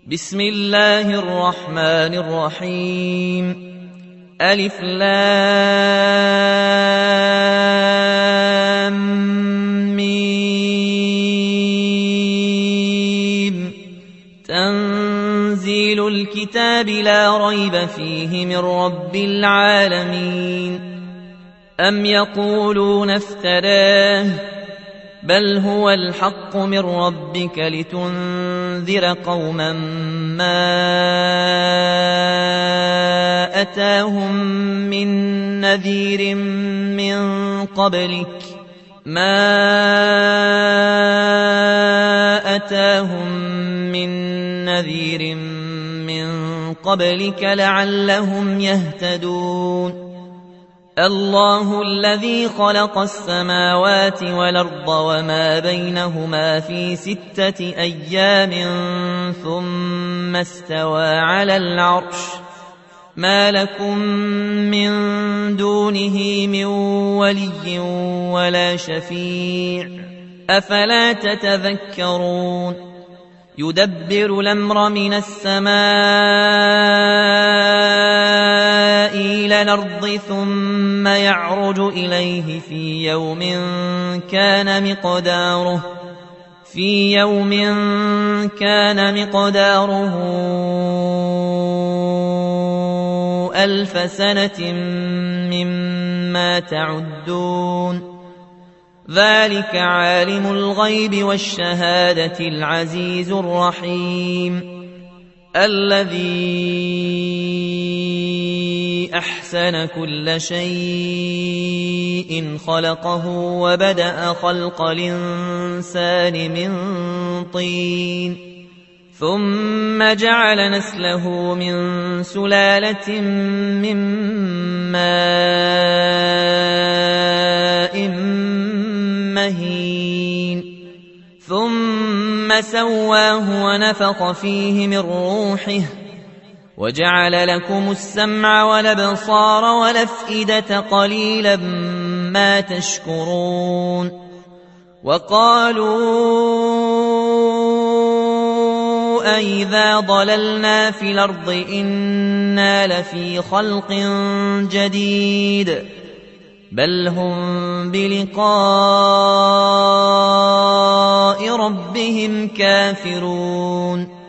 بسم الله الرحمن الرحيم. ألف لام ميم. تنزيل الكتاب لا ريب فيه من رب العالمين. أم يقولون افتراه بل هو الحق من ربك لتنذر قوما ما أتاهم من نذير من قبلك لعلهم يهتدون. الله الذي خلق السماوات والأرض وما بينهما في 6 أيام ثم استوى على العرش. ما لكم من دونه من ولي ولا شفيع أفلا تتذكرون. يدبر الأمر من السماء إلى الأرض ثم يعرج إليه في يوم كان مقداره 1000 سنة مما تعدون. ذلك عالم الغيب والشهادة العزيز الرحيم. الذي أحسن كل شيء خلقه وبدأ خلق الإنسان من طين ثم جعل نسله من سلالة من ماء مهين ثم سواه ونفخ فيه من روحه وجعل لكم السمع والأبصار والأفئدة قليلا ما تشكرون. وقالوا أئذا ضللنا في الأرض إنا لفي خلق جديد بل هم بلقاء ربهم كافرون.